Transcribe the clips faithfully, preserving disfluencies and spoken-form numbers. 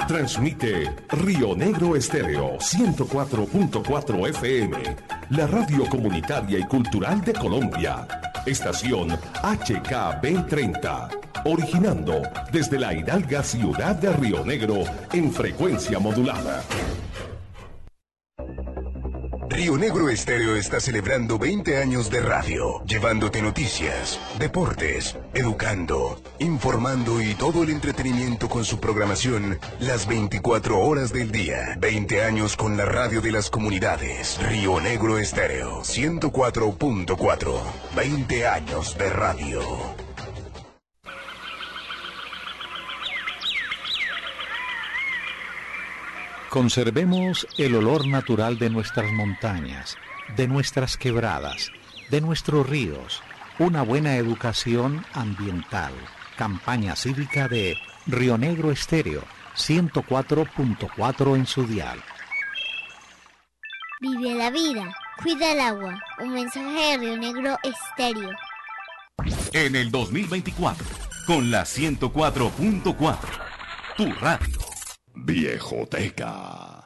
Transmite Río Negro Estéreo ciento cuatro punto cuatro F M, la radio comunitaria y cultural de Colombia. Estación H K B treinta, originando desde la hidalga ciudad de Río Negro en frecuencia modulada. Río Negro Estéreo está celebrando veinte años de radio, llevándote noticias, deportes, educando, informando y todo el entretenimiento con su programación las veinticuatro horas del día. veinte años con la radio de las comunidades. Río Negro Estéreo ciento cuatro punto cuatro. veinte años de radio. Conservemos el olor natural de nuestras montañas, de nuestras quebradas, de nuestros ríos. Una buena educación ambiental. Campaña cívica de Río Negro Estéreo, ciento cuatro punto cuatro en su dial. Vive la vida, cuida el agua. Un mensaje de Río Negro Estéreo. En el dos mil veinticuatro, con la ciento cuatro punto cuatro, tu radio. Viejoteca.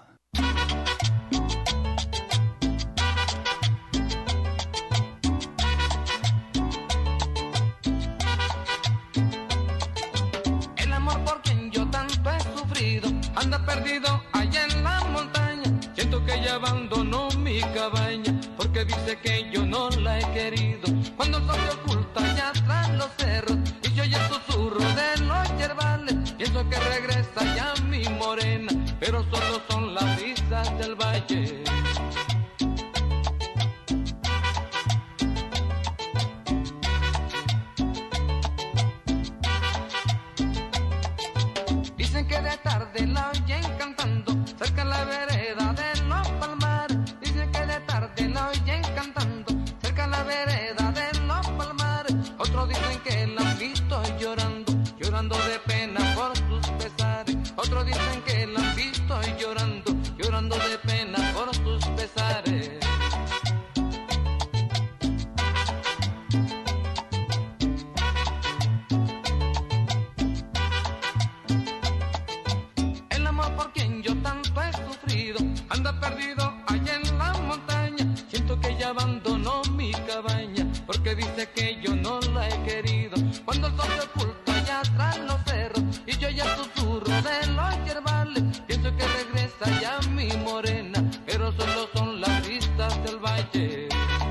El amor por quien yo tanto he sufrido anda perdido allá en la montaña. Siento que ella abandonó mi cabaña porque dice que yo no la he querido. Cuando el sol se oculta allá tras los cerros y yo ya el susurro de los yerbales, pienso que regresa ya mi morena, pero solo son las risas del valle. Dicen que de tarde la oyen cantando cerca de la vereda de los palmares. Dicen que de tarde la oyen cantando cerca de la vereda de los palmares. Otros dicen que la han visto llorando, llorando de pena por sus pesares. Otros dicen que la han visto llorando, llorando de pena por sus pesares. El amor por quien yo tanto he sufrido anda perdido allá en la montaña. Siento que ella abandonó mi cabaña porque dice que yo no la he querido. Cuando el sol se oculta allá tras los cerros y yo ya susurro de los yerbales, pienso que regresa ya mi morena, pero solo son las vistas del valle.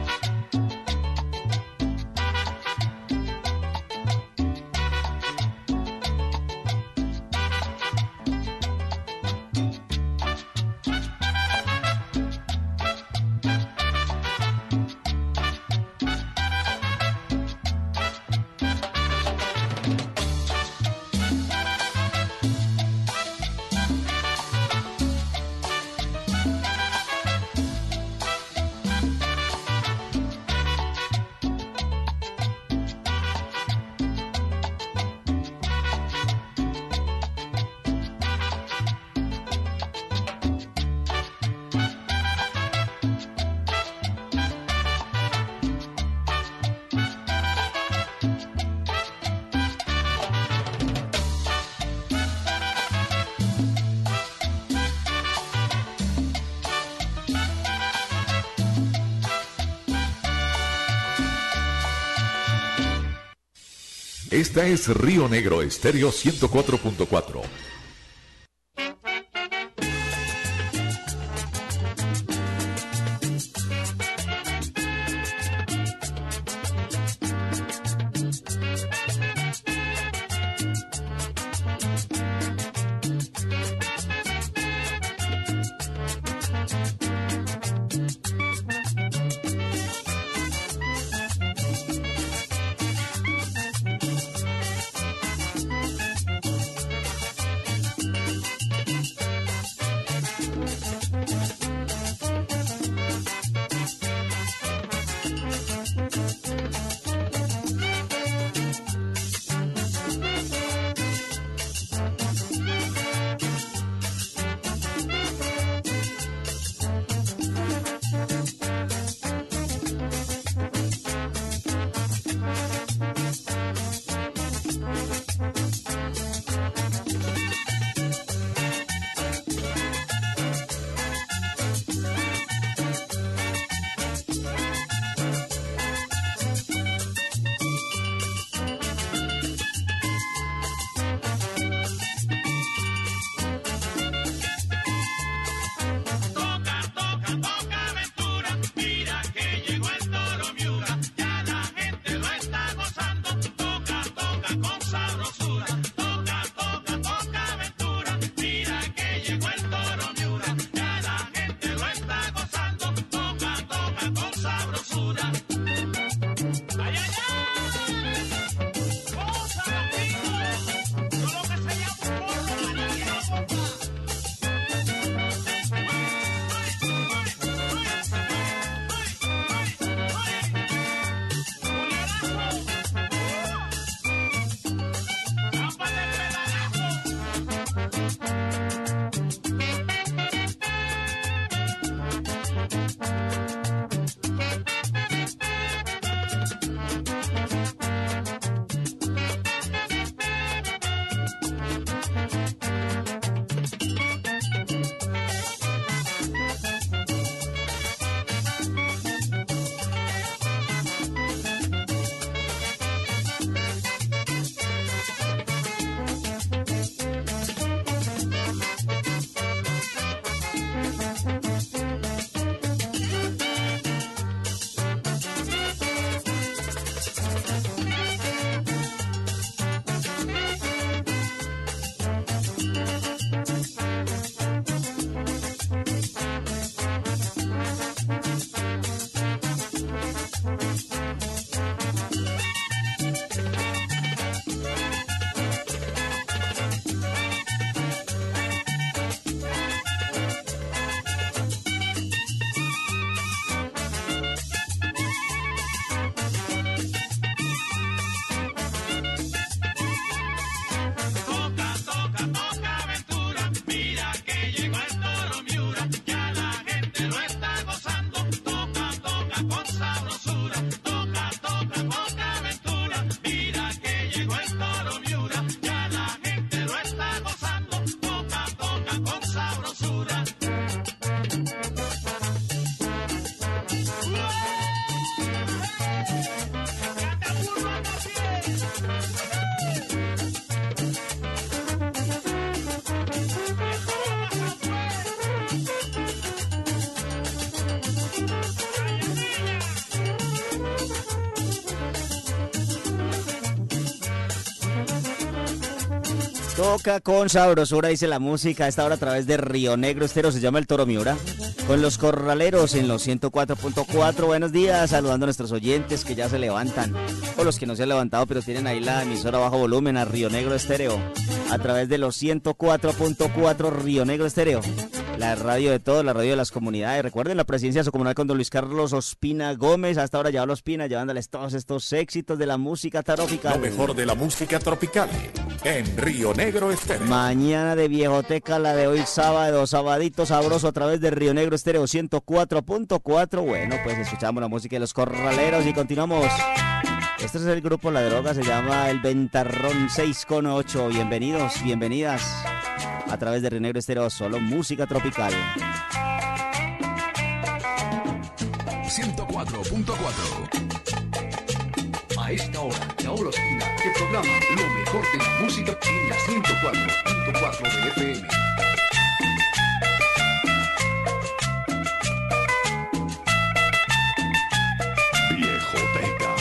Esta es Río Negro Estéreo ciento cuatro punto cuatro. Toca con sabrosura, dice la música, a esta hora a través de Río Negro Estéreo, se llama El Toro Miura, con los corraleros en los ciento cuatro punto cuatro. Buenos días, saludando a nuestros oyentes que ya se levantan, o los que no se han levantado pero tienen ahí la emisora a bajo volumen, a Río Negro Estéreo, a través de los ciento cuatro punto cuatro Río Negro Estéreo, la radio de todos, la radio de las comunidades. Recuerden la presidencia de su comunidad con don Luis Carlos Ospina Gómez, hasta ahora lleva Ospina, llevándoles todos estos éxitos de la música tropical. Lo mejor de la música tropical en Río Negro Estéreo. Mañana de viejoteca, la de hoy sábado, sabadito sabroso a través de Río Negro Estéreo ciento cuatro punto cuatro. Bueno, pues escuchamos la música de los corraleros y continuamos. Este es el grupo La Droga, se llama El Ventarrón seis con ocho. Bienvenidos, bienvenidas a través de Río Negro Estéreo, solo música tropical. ciento cuatro punto cuatro. A esta hora, Raúl Ospina te programa lo mejor de la música en la ciento cuatro punto cuatro de F M. Viejoteca.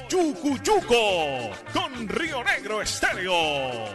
Chucuchuco con Río Negro Estéreo.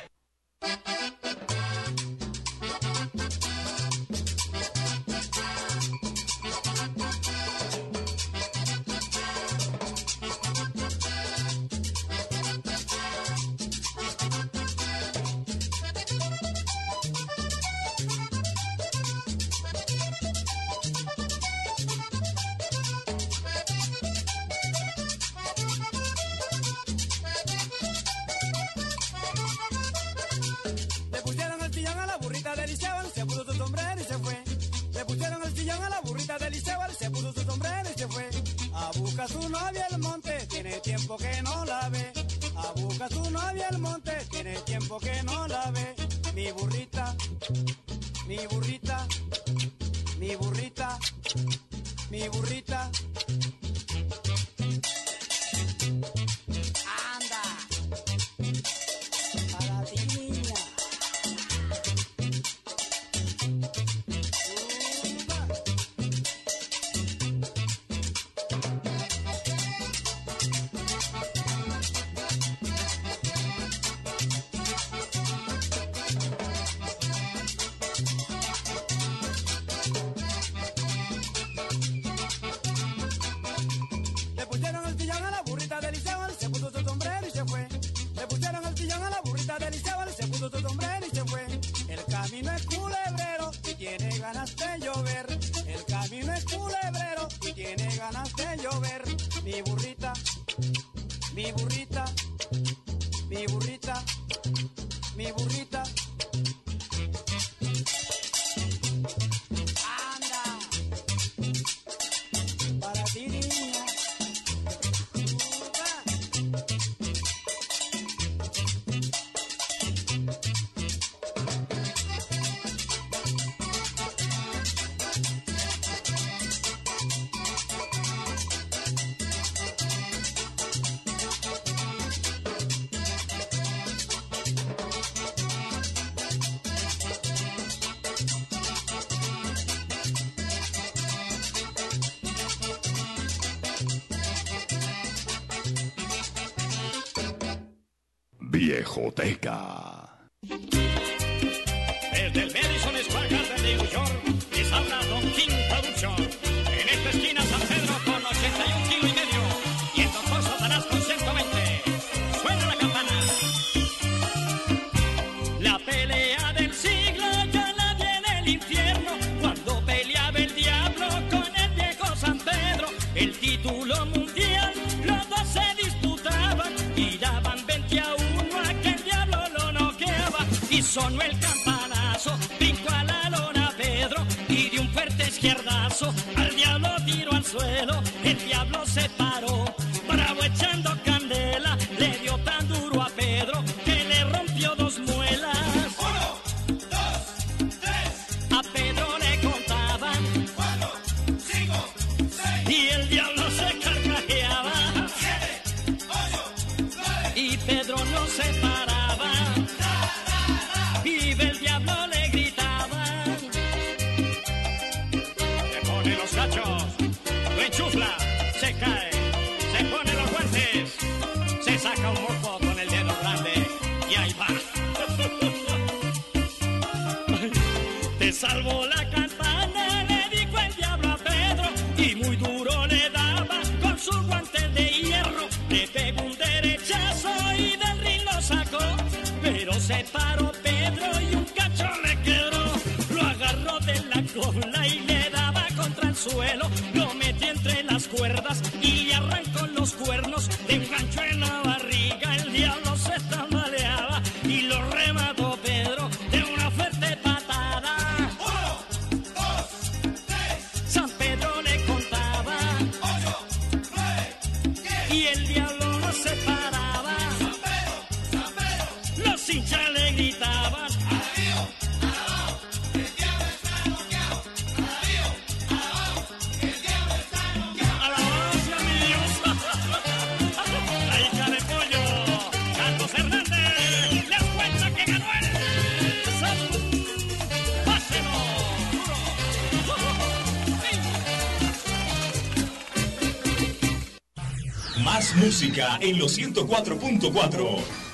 Su novia el monte, tiene tiempo que no la ve. A buscar su novia el monte, tiene tiempo que no la ve. Mi burrita, mi burrita, mi burrita, mi burrita. Anda, para ti niña. Mi burrita, mi burrita, mi burrita, mi burrita. Anda, para ti niña. Viejoteca. Desde el Madison Square Garden de New York les habla Don King Production. En esta esquina San Pedro con ochenta y un kilo y medio y el doctor Satanás con ciento veinte. Suena la campana. La pelea del siglo ya la viene el infierno cuando peleaba el diablo con el viejo San Pedro. El título mundial los dos se disputaban y daban veinte a uno. Y sonó el campanazo, brincó a la lona Pedro y de un fuerte izquierdazo al diablo tiró al suelo. El diablo se paró, bravo echando candela, le dio tan duro a Pedro que le rompió dos muelas. Uno, dos, tres. A Pedro le contaban cuatro, cinco, seis. Y el diablo se carcajeaba. Siete, ocho, nueve. Y Pedro no se paraba. Vive el diablo le gritaba. Se pone los cachos, lo enchufla, se cae, se pone los guantes, se saca un moco con el dedo grande y ahí va. Te salvó la campana, le dijo el diablo a Pedro y muy duro le daba con sus guantes de hierro. Le pegó un derechazo y del ring lo sacó, pero se paró Pedro y un cacho le quebró. Lo agarró de la cola y le daba contra el suelo. Lo metió entre las cuerdas y le arrancó los cuernos de un gancho en la barriga. El diablo se tambaleaba y lo remató Pedro de una fuerte patada. Uno, dos, tres. San Pedro le contaba ocho, nueve, diez. Y el diablo no se paraba. San Pedro, San Pedro. Los hinchas le gritaban. Más música en los ciento cuatro punto cuatro.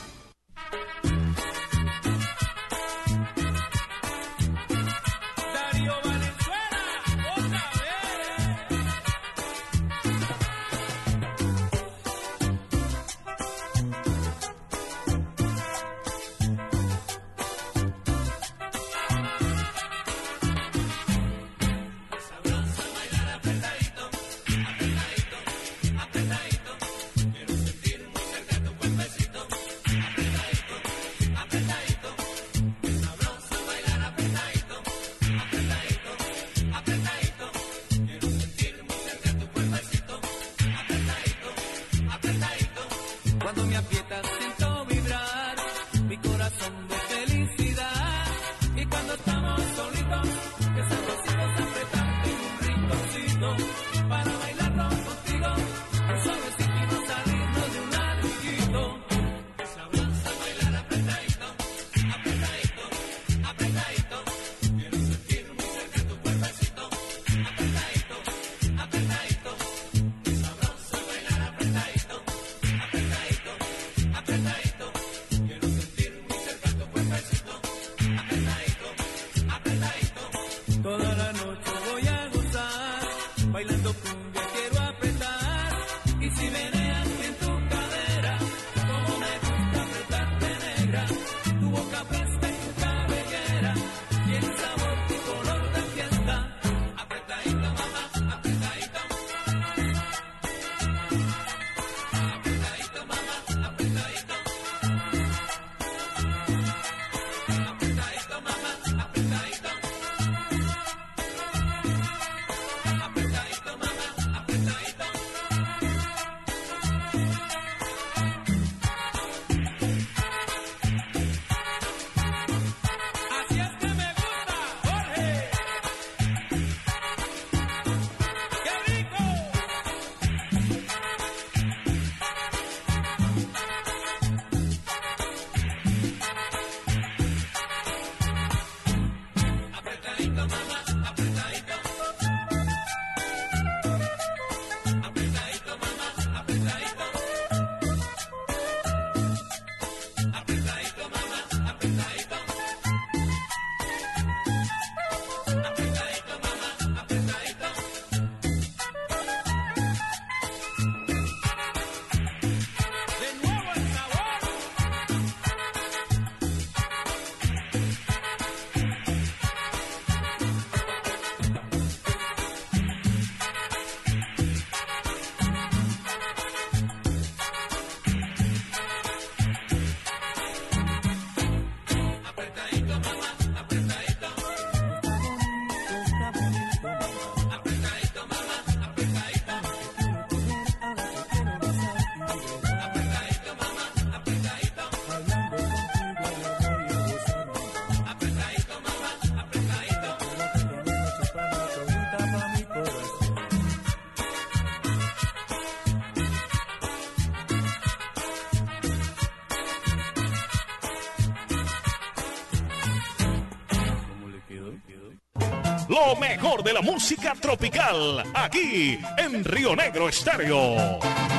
Lo mejor de la música tropical, aquí en Río Negro Estéreo.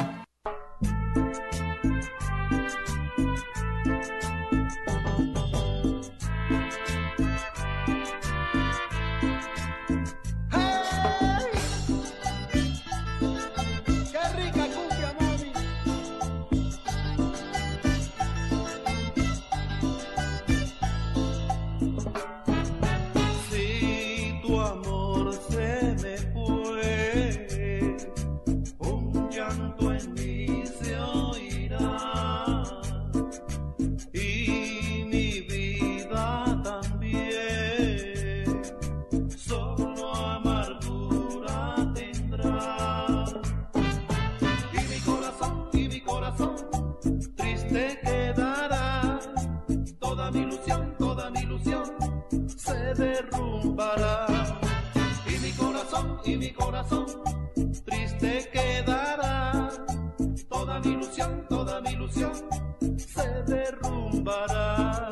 Y mi corazón triste quedará, toda mi ilusión, toda mi ilusión se derrumbará.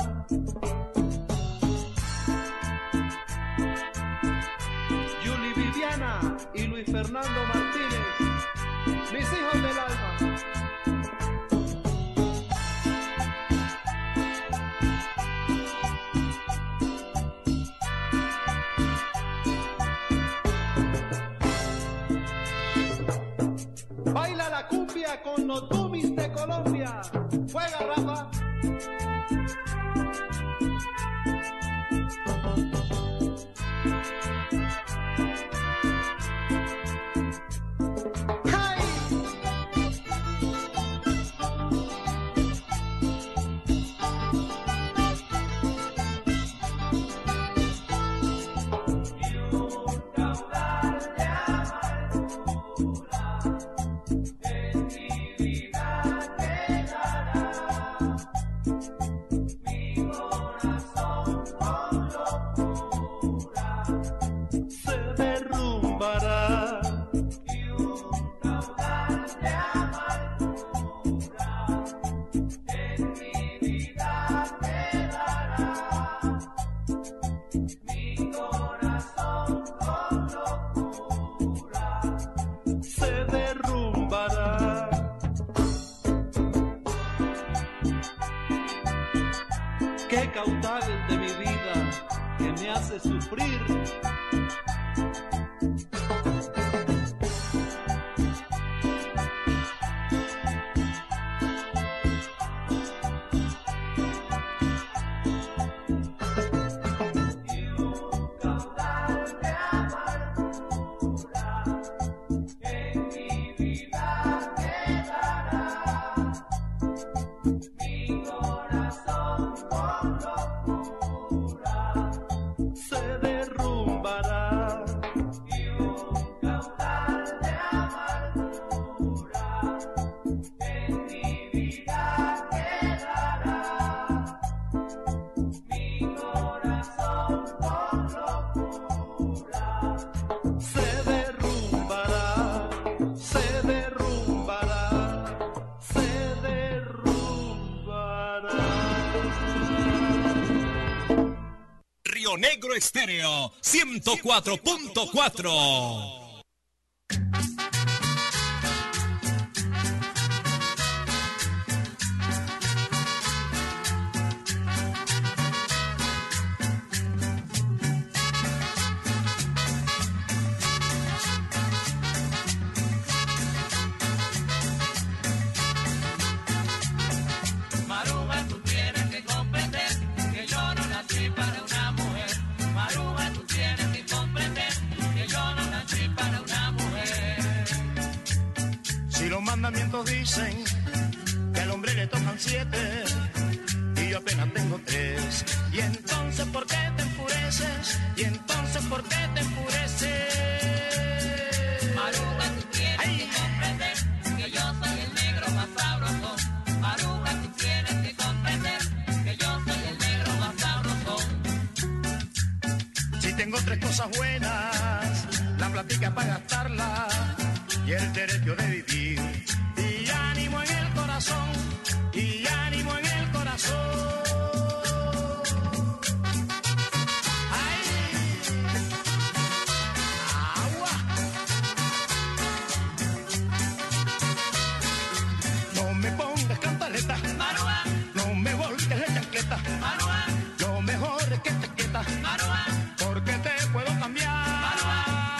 Yuli Viviana y Luis Fernando Martínez, mis hijos del alma. uno, tú, mister Colombia. Juega, Rafa. Qué caudales de mi vida que me hace sufrir. Negro Estéreo ciento cuatro punto cuatro. Dicen que al hombre le tocan siete y yo apenas tengo tres. Y entonces ¿por qué te enfureces? Y entonces ¿por qué te enfureces? Maruja, tú tienes Ay. que comprender que yo soy el negro más sabroso. Maruja, tú tienes que comprender que yo soy el negro más sabroso. Si tengo tres cosas buenas, la platica para gastarla y el derecho de vivir. Y ánimo en el corazón, y ánimo en el corazón. ¡Ay! ¡Agua! No me pongas cantaleta, Marúa. No me volques la chancleta, Marúa. Lo mejor es que te quietas, Marúa. Porque te puedo cambiar. Marúa.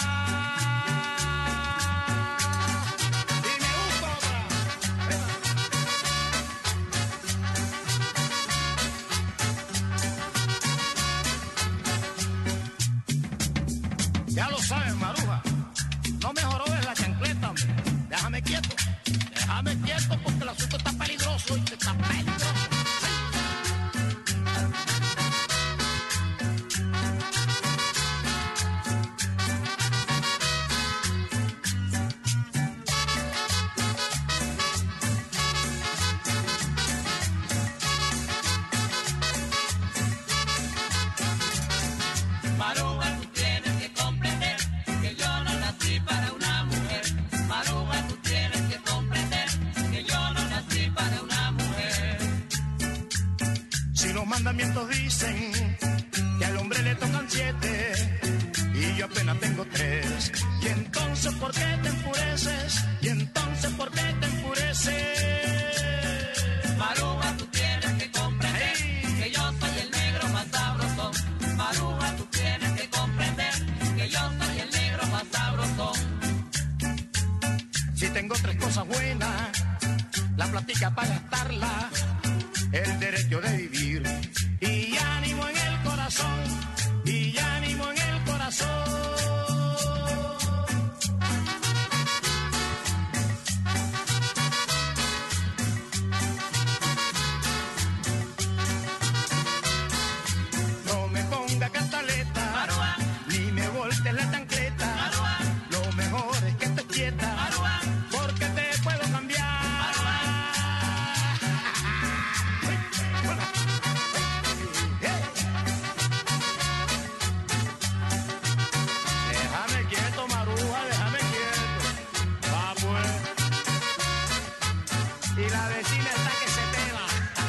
Ya lo sabes, Maruja, no me jorobes la chancleta, hombre. Déjame quieto, déjame quieto porque el asunto está peligroso y te está peligroso. Maruja, tú tienes que comprender que yo no nací para una mujer. Maruja, tú tienes que comprender que yo no nací para una mujer. Si los mandamientos dicen que al hombre le tocan siete y yo apenas tengo tres, y entonces ¿por qué te enfureces? Y entonces ¿por qué te enfureces? Maruja, tú tienes que comprender hey. que yo soy el negro más sabroso. Maruja, tú tienes que comprender que yo soy el negro más sabroso. Si tengo tres cosas buenas, licencia para gastarla, el derecho de vivir. Y ánimo en el corazón, y ánimo en el corazón. No me ponga cantaleta, Aruba, ni me voltees la chancleta. Aruba, lo mejor es que estés quieta, Aruba, porque te puedo cambiar. Aruba. Déjame quieto, Maruja, déjame quieto. Va pues. Y la vecina está que se pela.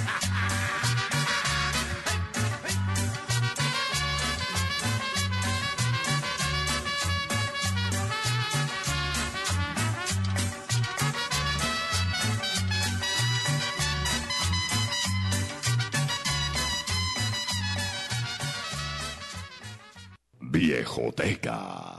Viejoteca.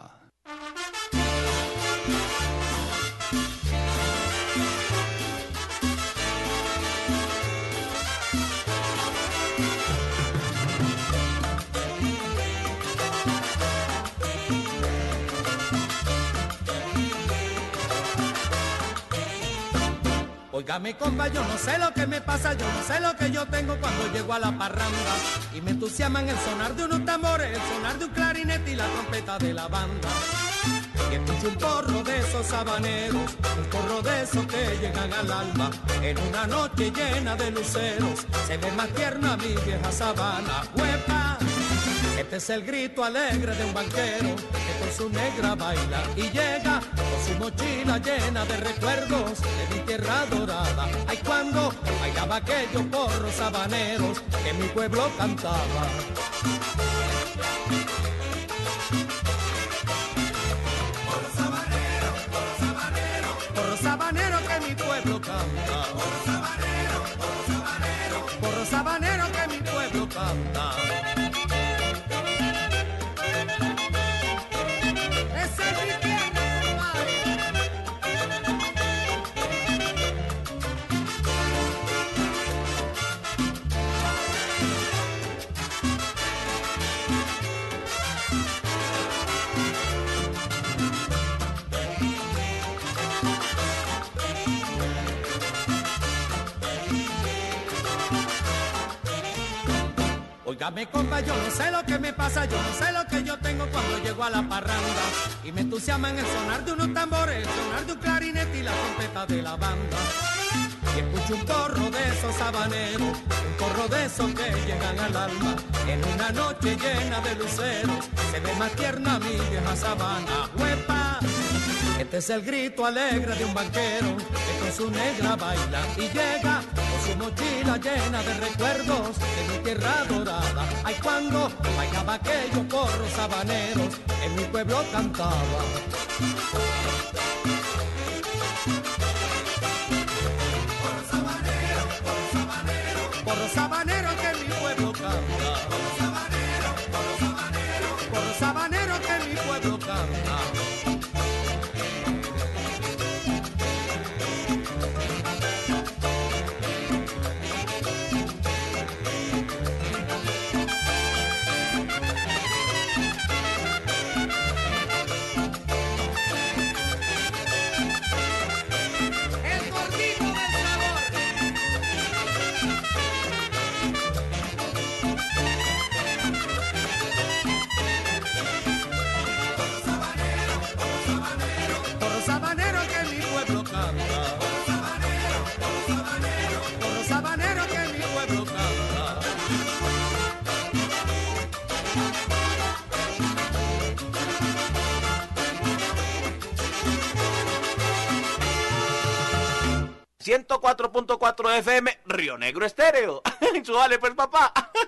Óigame, compa, yo no sé lo que me pasa, yo no sé lo que yo tengo cuando llego a la parranda. Y me entusiasman el sonar de unos tambores, el sonar de un clarinete y la trompeta de la banda. Y escucho un porro de esos habaneros, un porro de esos que llegan al alma. En una noche llena de luceros, se ve más tierna mi vieja sabana. ¡Huepa! Este es el grito alegre de un banquero que con su negra baila y llega con su mochila llena de recuerdos de mi tierra dorada. Ay, cuando bailaba aquellos porros habaneros que mi pueblo cantaba. Porros habaneros, porros habaneros, porros habaneros que mi pueblo canta. Porros habaneros, porros habaneros, porros habaneros que mi pueblo canta. Óigame, compa, yo no sé lo que me pasa, yo no sé lo que yo tengo cuando llego a la parranda. Y me entusiasman el sonar de unos tambores, el sonar de un clarinete y la trompeta de la banda. Y escucho un porro de esos habaneros, un porro de esos que llegan al alma. En una noche llena de luceros, se ve más tierna mi vieja sabana. ¡Huepa! Este es el grito alegre de un banquero que con su negra baila y llega con su mochila llena de recuerdos de mi tierra dorada. Ay, cuando bailaba aquellos porros habaneros en mi pueblo cantaba. Porros habaneros, porros habaneros, porros habaneros que mi pueblo canta. Porros habaneros, porros habaneros, porros habaneros que mi pueblo canta. ciento cuatro punto cuatro F M, Río Negro Estéreo. Súbale pues, papá.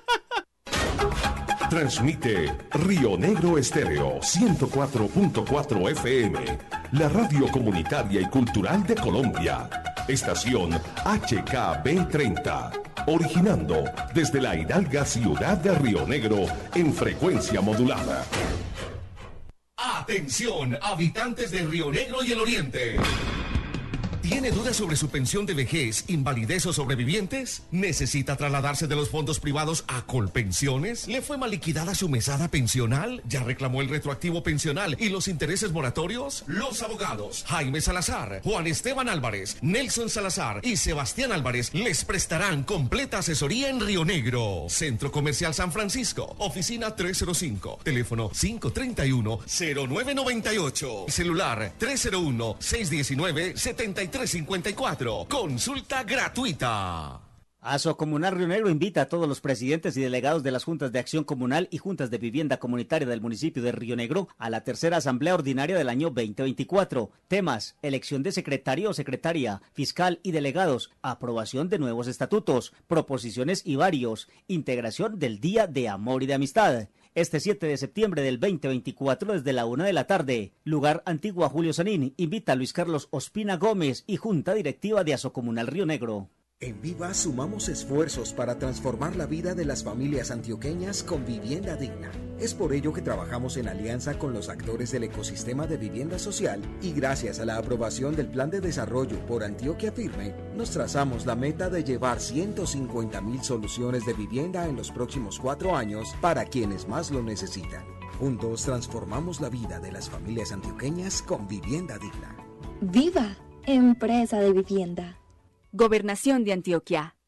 Transmite Río Negro Estéreo ciento cuatro punto cuatro F M, la radio comunitaria y cultural de Colombia. Estación H K B treinta, originando desde la hidalga ciudad de Río Negro en frecuencia modulada. Atención, habitantes de Río Negro y el Oriente. ¿Tiene dudas sobre su pensión de vejez, invalidez o sobrevivientes? ¿Necesita trasladarse de los fondos privados a Colpensiones? ¿Le fue mal liquidada su mesada pensional? ¿Ya reclamó el retroactivo pensional y los intereses moratorios? Los abogados Jaime Salazar, Juan Esteban Álvarez, Nelson Salazar y Sebastián Álvarez les prestarán completa asesoría en Río Negro. Centro Comercial San Francisco, oficina tres cero cinco, teléfono cinco tres uno, cero nueve nueve ocho, celular tres cero uno, seis uno nueve, siete tres cinco cuatro. Consulta gratuita. Asocomunal Río Negro invita a todos los presidentes y delegados de las juntas de acción comunal y juntas de vivienda comunitaria del municipio de Río Negro a la tercera asamblea ordinaria del año veinte veinticuatro. Temas: elección de secretario o secretaria, fiscal y delegados, aprobación de nuevos estatutos, proposiciones y varios, integración del Día de Amor y de Amistad. Este siete de septiembre del veinte veinticuatro desde la una de la tarde. Lugar Antigua Julio Sanín. Invita a Luis Carlos Ospina Gómez y Junta Directiva de Asocomunal Río Negro. En Viva sumamos esfuerzos para transformar la vida de las familias antioqueñas con vivienda digna. Es por ello que trabajamos en alianza con los actores del ecosistema de vivienda social y gracias a la aprobación del Plan de Desarrollo por Antioquia Firme, nos trazamos la meta de llevar ciento cincuenta mil soluciones de vivienda en los próximos cuatro años para quienes más lo necesitan. Juntos transformamos la vida de las familias antioqueñas con vivienda digna. Viva, empresa de vivienda. Gobernación de Antioquia.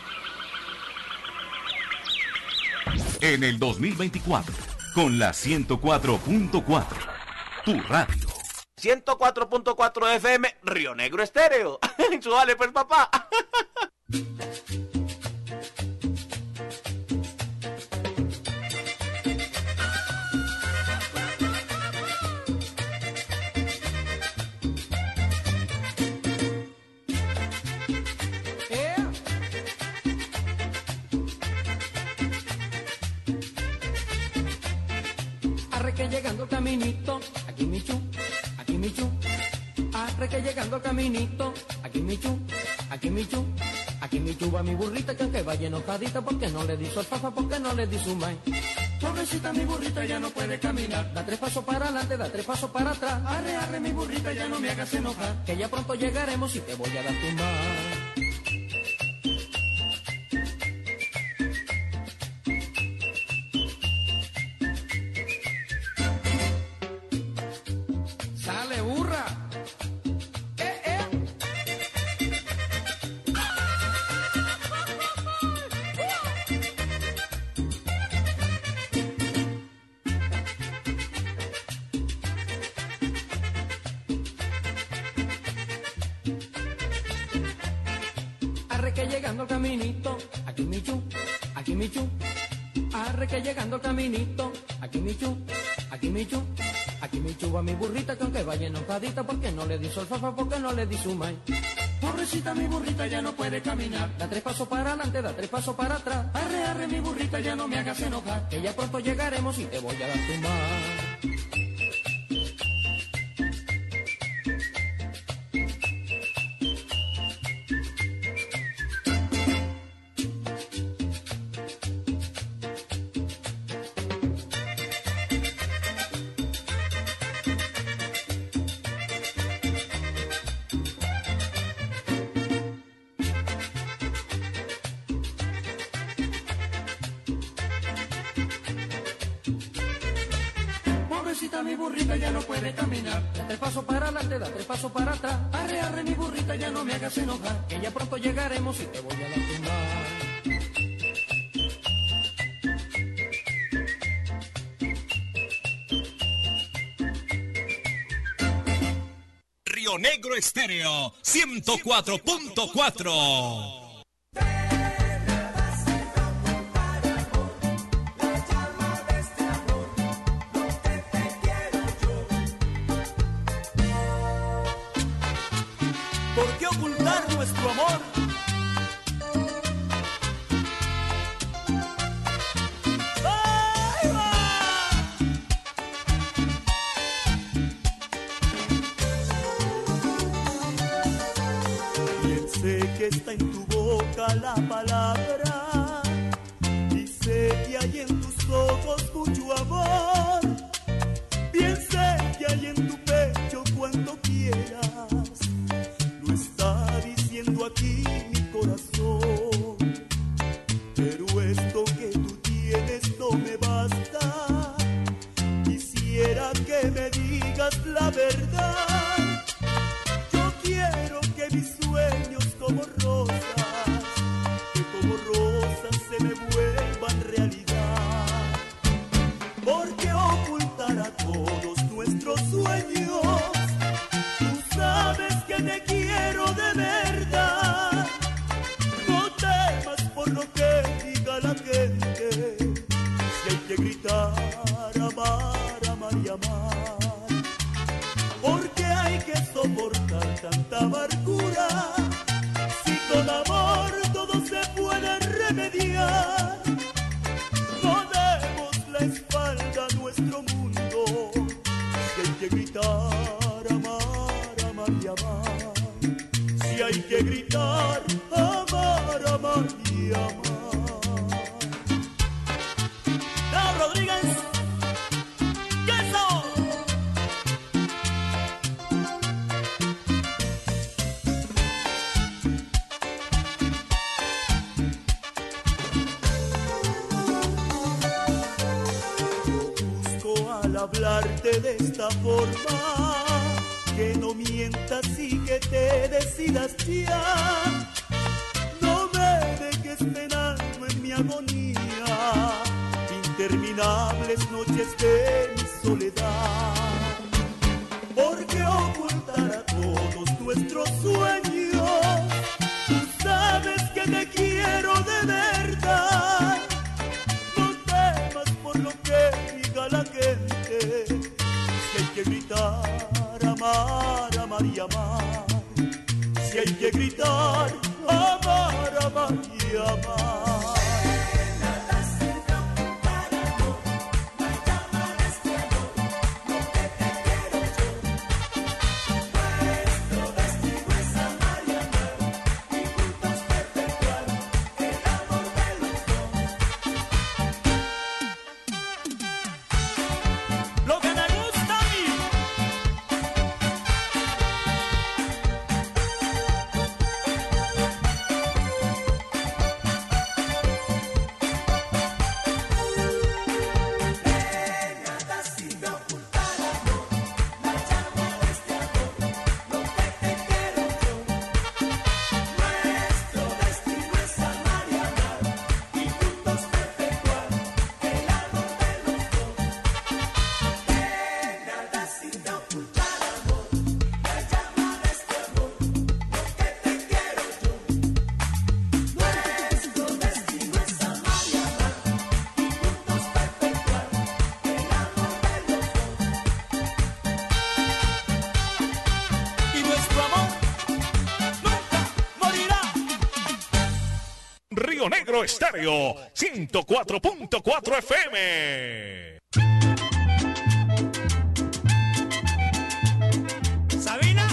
En el dos mil veinticuatro, con la ciento cuatro punto cuatro, tu radio. ciento cuatro punto cuatro F M, Río Negro Estéreo. Súbale pues, papá. Que llegando el caminito, aquí Michu, aquí Michu. Arre que llegando el caminito, aquí Michu, aquí Michu. Aquí Michu va mi burrita que aunque vaya enojadita porque no le di su alfafa, porque no le di su maíz. Pobrecita mi burrita ya no puede caminar, da tres pasos para adelante, da tres pasos para atrás. Arre, arre mi burrita ya no me hagas enojar, que ya pronto llegaremos y te voy a dar tu mar. que llegando el caminito, aquí Michu, aquí Michu. Arre que llegando el caminito, aquí Michu, aquí Michu. Aquí Michu va mi burrita que aunque vaya enojadita porque no le di su alfafa, porque no le di su maíz. Pobrecita mi burrita ya no puede caminar, da tres pasos para adelante, da tres pasos para atrás. Arre, arre mi burrita ya no me hagas enojar, que ya pronto llegaremos y te voy a dar tu mar. Mi burrita ya no puede caminar, da tres pasos para adelante, da tres pasos para atrás. Arre, arre mi burrita ya no me hagas enojar, que ya pronto llegaremos y te voy a lastimar. Río Negro Estéreo ciento cuatro punto cuatro. ¿Por qué ocultar nuestro amor? ¡Ahí va! Bien sé que está en tu boca la palabra y sé que hay en tus ojos mucho amor. Bien sé que hay en tu pecho cuanto quieras. hablarte de esta forma, que no mientas y que te decidas ya. No me dejes penando en mi agonía, interminables noches de mi soledad. ¿Por qué ocultar a todos nuestros sueños? Tú sabes que te quiero de verdad. No temas por lo que diga la gente. Si hay que gritar, amar, amar y amar. Si hay que gritar, amar, amar y amar. Río Negro Estéreo ciento cuatro punto cuatro F M. Sabina.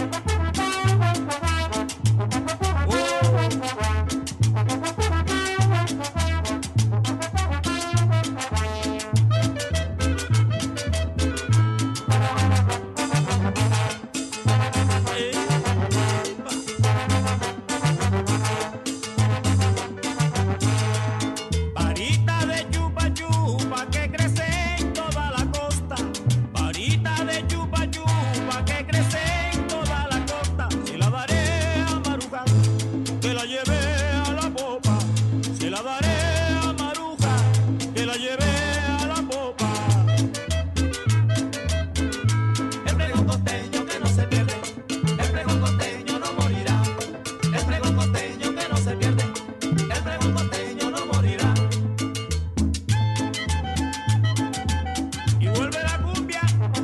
Varita de chupa chupa que crece en toda la costa. Varita de chupa chupa que crece en toda la costa. Se la daré a Maruja, que la lleve a la popa. Se la daré a Maruja, que la lleve a la popa. El pregón costeño que no se pierde. El pregón costeño no morirá. El pregón costeño que no se pierde. El pregón costeño no morirá. Y vuelve la cumbia.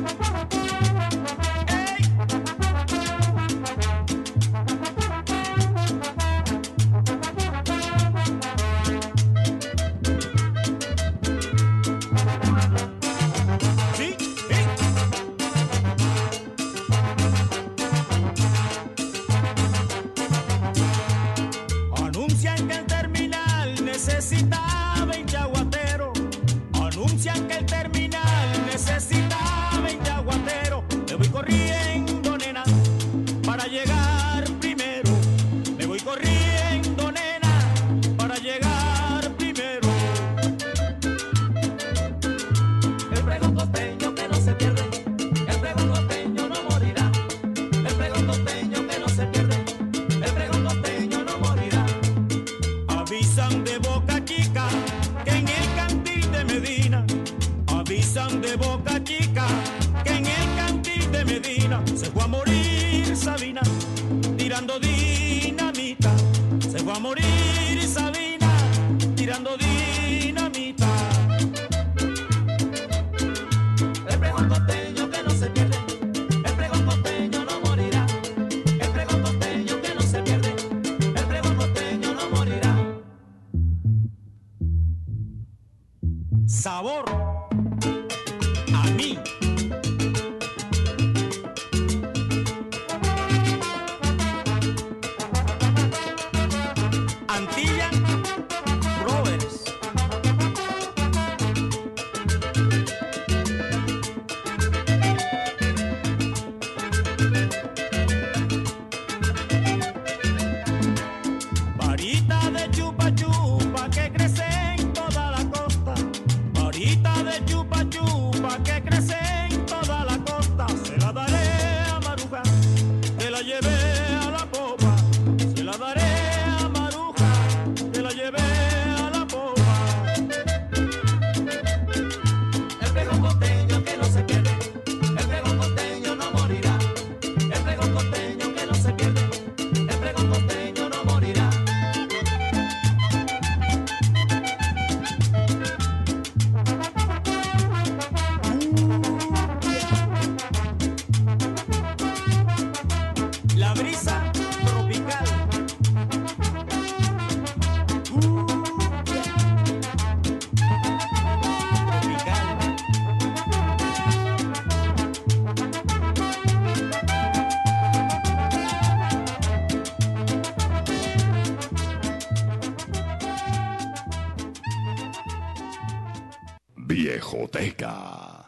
¡Ey! Sí, sí. Anuncian que el terminal necesita veinte aguateros. Anuncian que el terminal necesita veinte aguateros. Me voy corriendo, nena, para llegar primero. Me voy corriendo, nena, para llegar primero. El pregón costeño que no se pierde. El pregón costeño no morirá. El pregón costeño que no se pierde. El pregón costeño no morirá. Avisan de Boca Chica que en el cantil de Medina. Avisan de Boca Chica que en el cantil de Medina se fue a morir Sabina tirando dinamita. Se fue a morir Sabina tirando dinamita. El pregón costeño que no se pierde. El pregón costeño no morirá. El pregón costeño que no se pierde. El pregón costeño no morirá. Sabor a mí. Antilla Rovers. Varita de chupa chupa que crece en toda la costa. Varita de chupa chupa que crece Viejoteca.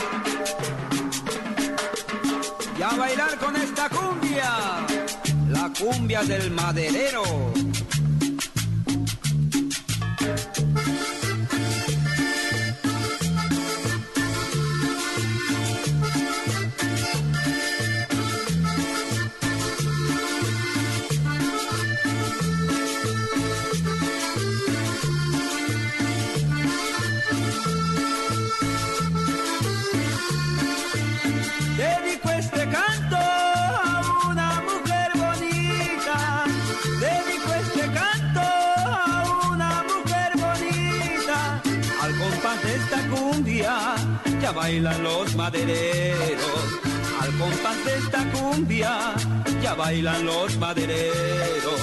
Y a bailar con esta cumbia, la cumbia del maderero. Dedico este canto a una mujer bonita, dedico este canto a una mujer bonita. Al compás de esta cumbia ya bailan los madereros. Al compás de esta cumbia ya bailan los madereros.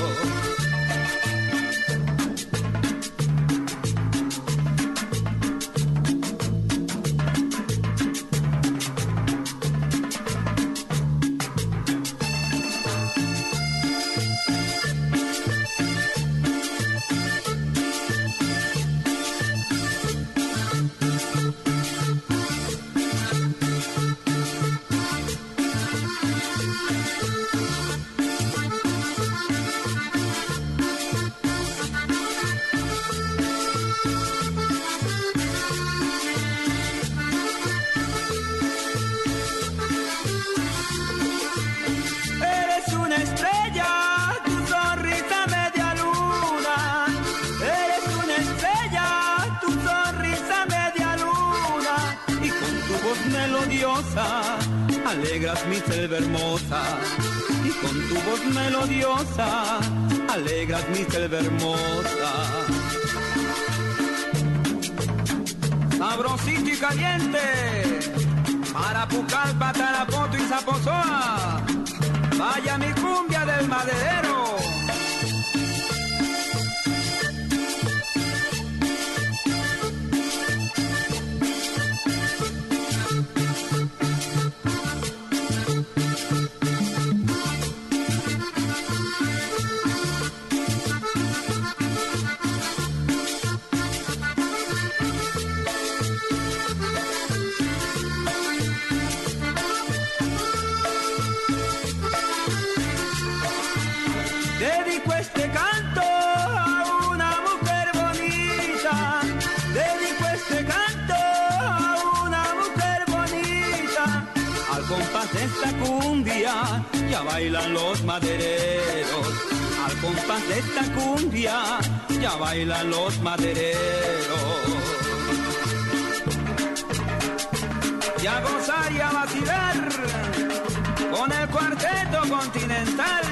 Eres una estrella, tu sonrisa media luna. Eres una estrella, tu sonrisa media luna. Y con tu voz melodiosa alegras mi selva hermosa. Y con tu voz melodiosa alegras mi selva hermosa. Sabrosito y caliente, para Pucallpa, Tarapoto y Zaposoa. Vaya mi cumbia del maderero. Dedico este canto a una mujer bonita. Dedico este canto a una mujer bonita. Al compás de esta cumbia ya bailan los madereros. Al compás de esta cumbia ya bailan los madereros. Y a gozar y a vacilar con el cuarteto continental.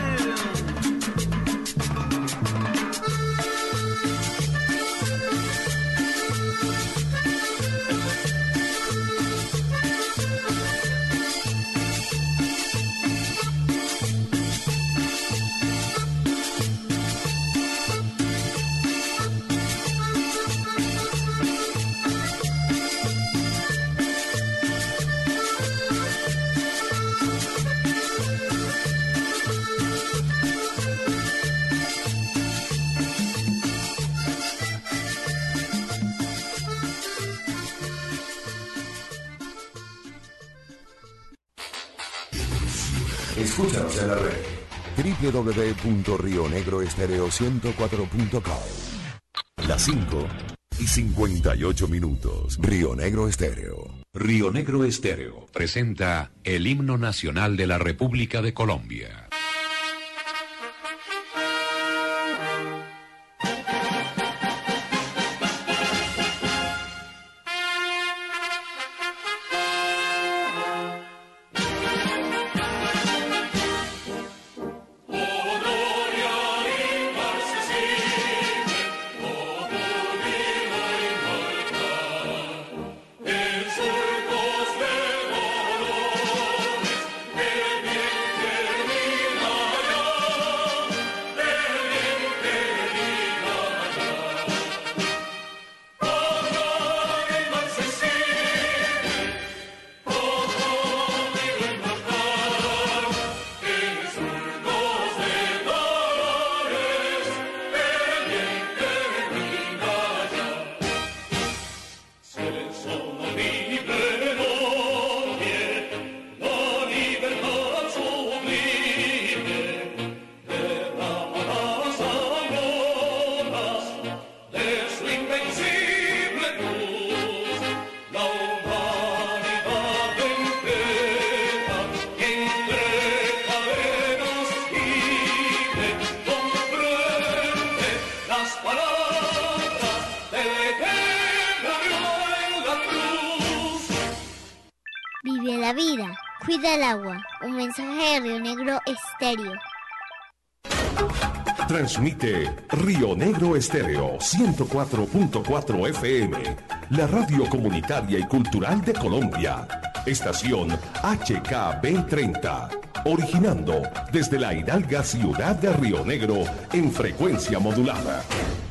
Escúchanos en la red doble u doble u doble u punto rio negro estéreo ciento cuatro punto com. Las cinco y cincuenta y ocho minutos. Río Negro Estéreo. Río Negro Estéreo presenta el himno nacional de la República de Colombia. Surcos de dolores, que bien termina. la vida, cuida el agua. Un mensaje de Río Negro Estéreo. Transmite Río Negro Estéreo ciento cuatro punto cuatro F M, la radio comunitaria y cultural de Colombia. Estación H K B treinta, originando desde la hidalga ciudad de Río Negro en frecuencia modulada.